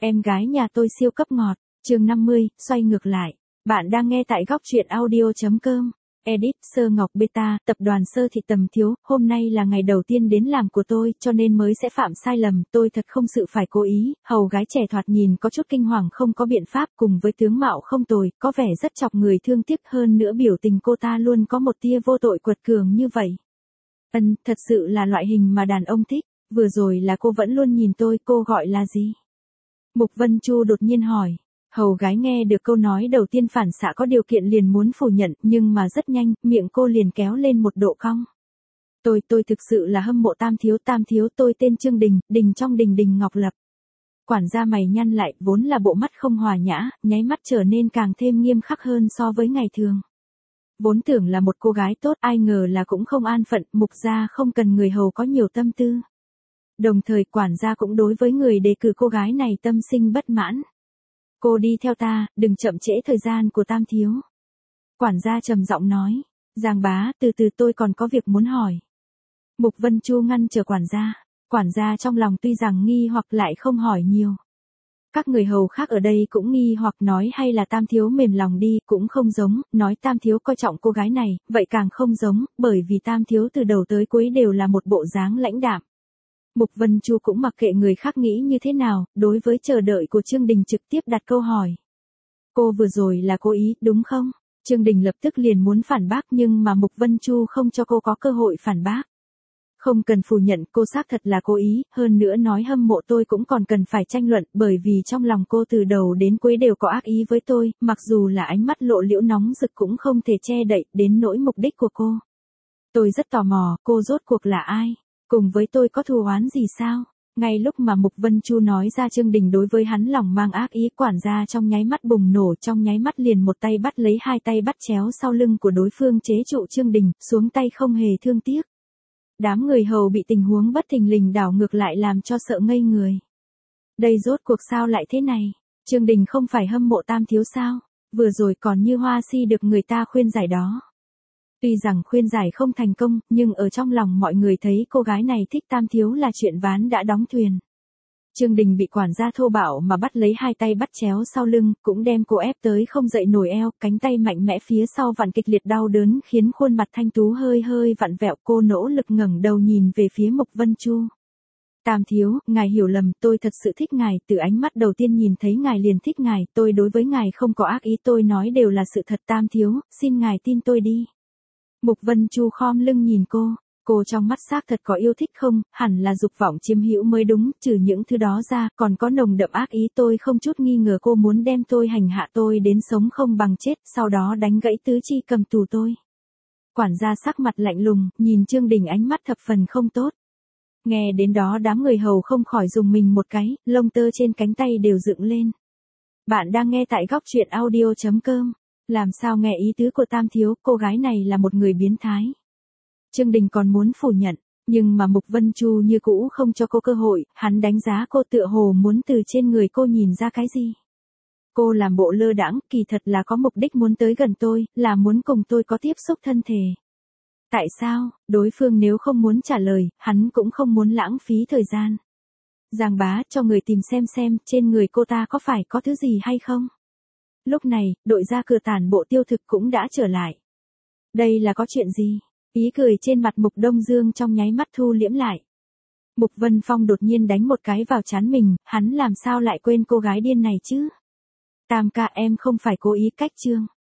Em gái nhà tôi siêu cấp ngọt, chương 50, xoay ngược lại. Bạn đang nghe tại góc truyện audio.com. Edit, Sơ Ngọc Beta, tập đoàn Sơ Thị Tầm Thiếu, hôm nay là ngày đầu tiên đến làm của tôi, cho nên mới sẽ phạm sai lầm, tôi thật không sự phải cố ý, hầu gái trẻ thoạt nhìn có chút kinh hoàng không có biện pháp, cùng với tướng mạo không tồi, có vẻ rất chọc người thương tiếc, hơn nữa biểu tình cô ta luôn có một tia vô tội quật cường như vậy. Thật sự là loại hình mà đàn ông thích, vừa rồi là cô vẫn luôn nhìn tôi, cô gọi là gì? Mục Vân Chu đột nhiên hỏi. Hầu gái nghe được câu nói đầu tiên phản xạ có điều kiện liền muốn phủ nhận, nhưng mà rất nhanh, miệng cô liền kéo lên một độ cong. Tôi thực sự là hâm mộ Tam Thiếu, tôi tên Trương Đình, Đình trong Đình Đình Ngọc Lập. Quản gia mày nhăn lại, vốn là bộ mắt không hòa nhã, nháy mắt trở nên càng thêm nghiêm khắc hơn so với ngày thường. Vốn tưởng là một cô gái tốt, ai ngờ là cũng không an phận, Mục gia không cần người hầu có nhiều tâm tư. Đồng thời quản gia cũng đối với người đề cử cô gái này tâm sinh bất mãn. Cô đi theo ta, đừng chậm trễ thời gian của Tam Thiếu. Quản gia trầm giọng nói. Giang bá, từ từ tôi còn có việc muốn hỏi. Mục Vân Chu ngăn chờ quản gia. Quản gia trong lòng tuy rằng nghi hoặc lại không hỏi nhiều. Các người hầu khác ở đây cũng nghi hoặc nói hay là Tam Thiếu mềm lòng đi, cũng không giống, nói Tam Thiếu coi trọng cô gái này, vậy càng không giống, bởi vì Tam Thiếu từ đầu tới cuối đều là một bộ dáng lãnh đạm. Mục Vân Chu cũng mặc kệ người khác nghĩ như thế nào, đối với chờ đợi của Trương Đình trực tiếp đặt câu hỏi. Cô vừa rồi là cố ý, đúng không? Trương Đình lập tức liền muốn phản bác nhưng mà Mục Vân Chu không cho cô có cơ hội phản bác. Không cần phủ nhận, cô xác thật là cố ý, hơn nữa nói hâm mộ tôi cũng còn cần phải tranh luận, bởi vì trong lòng cô từ đầu đến cuối đều có ác ý với tôi, mặc dù là ánh mắt lộ liễu nóng rực cũng không thể che đậy đến nỗi mục đích của cô. Tôi rất tò mò, cô rốt cuộc là ai? Cùng với tôi có thù oán gì sao? Ngay lúc mà Mục Vân Chu nói ra Trương Đình đối với hắn lòng mang ác ý, quản gia trong nháy mắt bùng nổ, trong nháy mắt liền một tay bắt lấy hai tay bắt chéo sau lưng của đối phương chế trụ Trương Đình, xuống tay không hề thương tiếc. Đám người hầu bị tình huống bất thình lình đảo ngược lại làm cho sợ ngây người. Đây rốt cuộc sao lại thế này? Trương Đình không phải hâm mộ Tam Thiếu sao? Vừa rồi còn như hoa si được người ta khuyên giải đó. Tuy rằng khuyên giải không thành công, nhưng ở trong lòng mọi người thấy cô gái này thích Tam Thiếu là chuyện ván đã đóng thuyền. Trương Đình bị quản gia thô bạo mà bắt lấy hai tay bắt chéo sau lưng, cũng đem cô ép tới không dậy nổi eo, cánh tay mạnh mẽ phía sau vặn kịch liệt đau đớn khiến khuôn mặt thanh tú hơi vặn vẹo, cô nỗ lực ngẩng đầu nhìn về phía Mục Vân Chu. Tam Thiếu, ngài hiểu lầm, tôi thật sự thích ngài, từ ánh mắt đầu tiên nhìn thấy ngài liền thích ngài, tôi đối với ngài không có ác ý, tôi nói đều là sự thật. Tam Thiếu, xin ngài tin tôi đi. Mục Vân Chu khom lưng nhìn cô trong mắt xác thật có yêu thích không, hẳn là dục vọng chiếm hữu mới đúng, trừ những thứ đó ra, còn có nồng đậm ác ý, tôi không chút nghi ngờ cô muốn đem tôi hành hạ tôi đến sống không bằng chết, sau đó đánh gãy tứ chi cầm tù tôi. Quản gia sắc mặt lạnh lùng, nhìn Trương Đình ánh mắt thập phần không tốt. Nghe đến đó đám người hầu không khỏi dùng mình một cái, lông tơ trên cánh tay đều dựng lên. Bạn đang nghe tại góc truyện audio.com. Làm sao nghe ý tứ của Tam Thiếu, cô gái này là một người biến thái. Trương Đình còn muốn phủ nhận, nhưng mà Mục Vân Chu như cũ không cho cô cơ hội, hắn đánh giá cô tựa hồ muốn từ trên người cô nhìn ra cái gì. Cô làm bộ lơ đãng, kỳ thật là có mục đích muốn tới gần tôi, là muốn cùng tôi có tiếp xúc thân thể. Tại sao? Đối phương nếu không muốn trả lời, hắn cũng không muốn lãng phí thời gian. Giang bá, cho người tìm xem trên người cô ta có phải có thứ gì hay không? Lúc này, đội ra cửa tản bộ Tiêu Thực cũng đã trở lại. Đây là có chuyện gì? Ý cười trên mặt Mục Đông Dương trong nháy mắt thu liễm lại. Mục Vân Phong đột nhiên đánh một cái vào trán mình, hắn làm sao lại quên cô gái điên này chứ? Tam ca, em không phải cố ý cách Trương